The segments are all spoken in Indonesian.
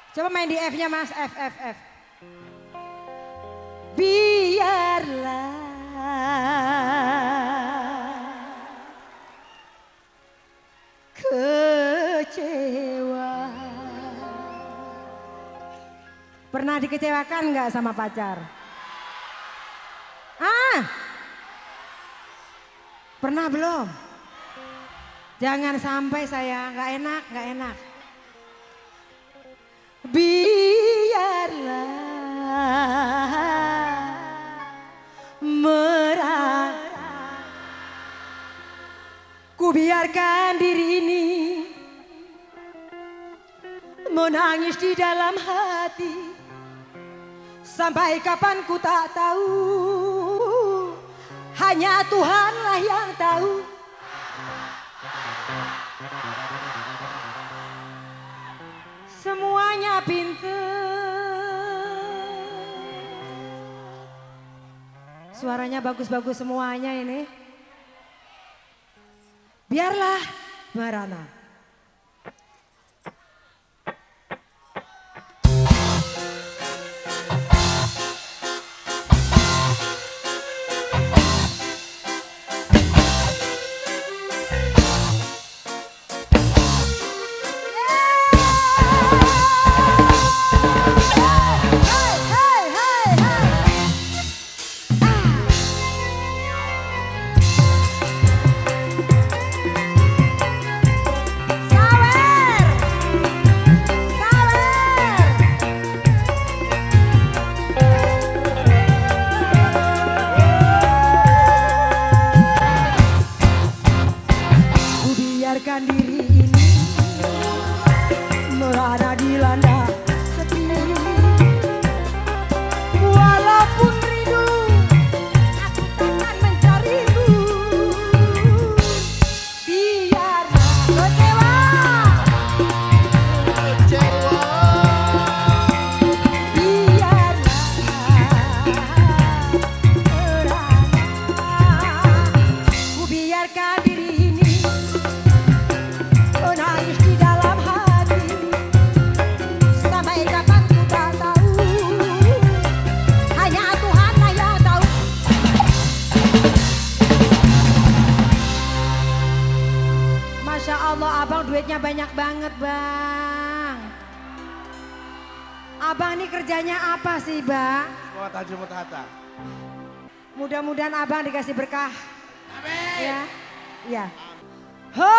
Coba main di F-nya Mas, F, F, F. Biarlah kecewa. Pernah dikecewakan nggak sama pacar? Pernah belum? Jangan sampai saya nggak enak, nggak enak. Biarlah merah, ku biarkan diri ini menangis di dalam hati. Sampai kapan ku tak tahu, hanya Tuhanlah yang tahu. Semuanya pinter, suaranya bagus-bagus semuanya ini. Biarlah merana. Biarkan diri ini merana dilanda sedih. Walaupun rindu, aku takkan mencarimu. Biarlah kecewa, biarlah merana. Ku biarkan diri ini menangis di dalam hati. Sampai kapan ku tak tahu, hanya Tuhanlah yang tahu. Masya Allah, abang duitnya banyak banget bang. Abang ini kerjanya apa sih bang? Sekolah Tajul Mutahata. Mudah-mudahan abang dikasih berkah. Amin. Ya, ya. Ho!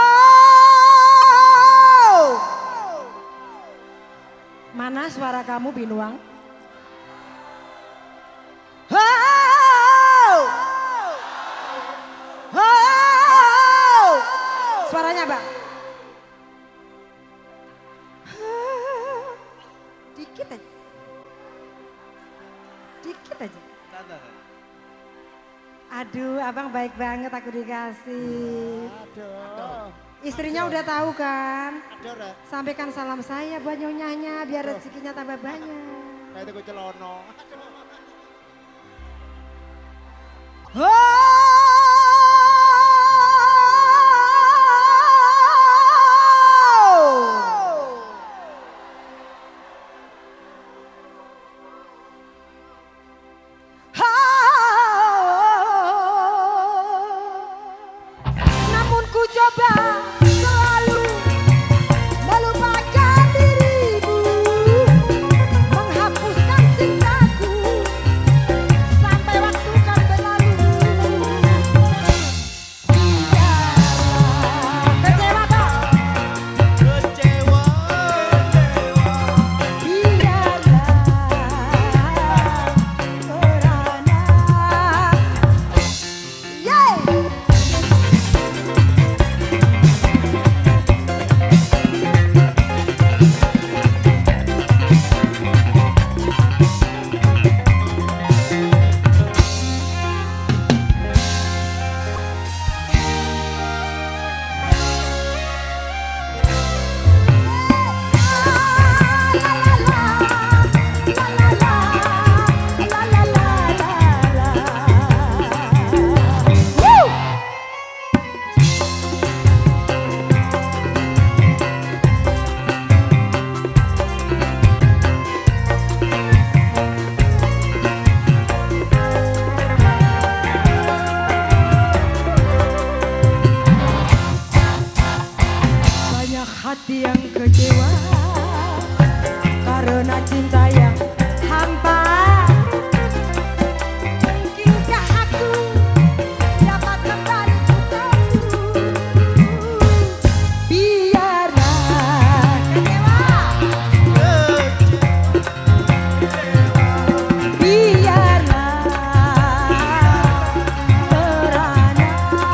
Mana suara kamu Binuang? Ho! Ho! Suaranya bang. Dikit aja. Dikit aja. Aduh, abang baik banget aku dikasih. Aduh. Istrinya udah tahu kan? Aduh, Rek. Sampaikan salam saya buat nyonyanya biar rezekinya tambah banyak. Kayak itu gue celono. Namun ku coba selalu melupakan dirimu, menghapuskan cintaku sampai waktu kan berlalu. hati yang kecewa karena cinta yang hampa. Mungkinkah aku dapat kembali untukmu? Biarlah kecewa, biarlah merana.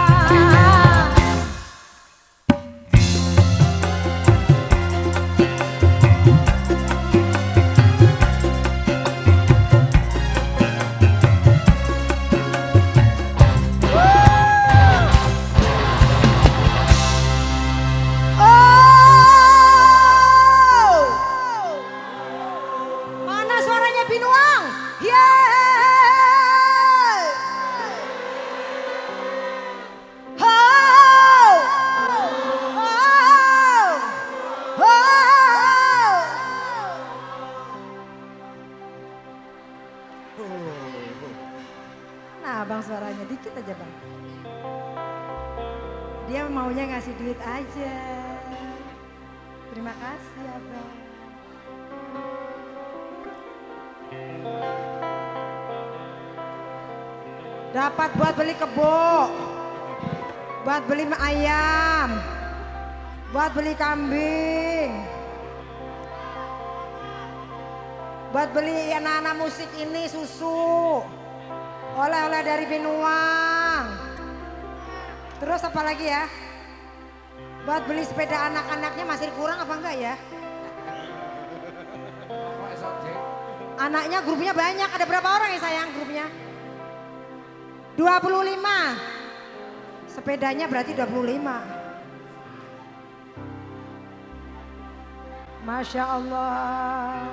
Mana suaranya Binuang? Yeay! Ho! Ho! Ho! Nah, bang suaranya dikit aja bang. Dia maunya ngasih duit aja. Terima kasih ya bang. Dapat buat beli kebo, buat beli ayam, buat beli kambing, buat beli anak-anak musik ini susu, oleh-oleh dari Binuang. Terus apa lagi ya? Buat beli sepeda anak-anaknya masih kurang apa enggak ya? Anaknya grupnya banyak, ada berapa orang ya sayang grupnya? 25. Sepedanya berarti 25. Masya Allah.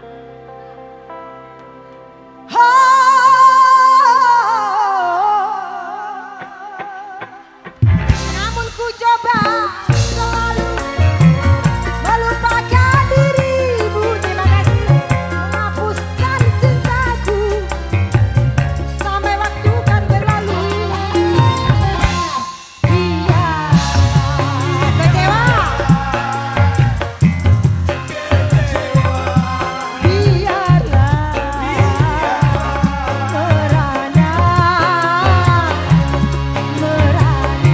Namun ku coba selalu melupakan dirimu. Terima kasih. Menghapuskan cintaku sampai waktu kan berlalu. Biar kecewa, biarlah merana, merana,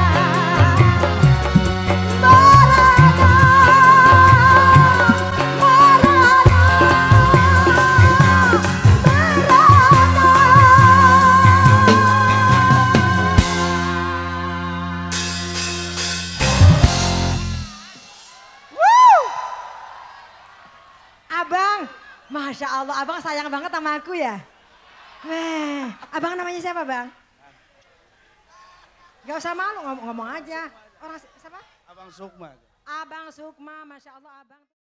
Abang, Masya Allah, abang sayang banget sama aku ya. Weh, abang namanya siapa bang? Gak usah malu ngomong aja. Orang siapa? Abang Sukma. Abang Sukma, Masya Allah abang.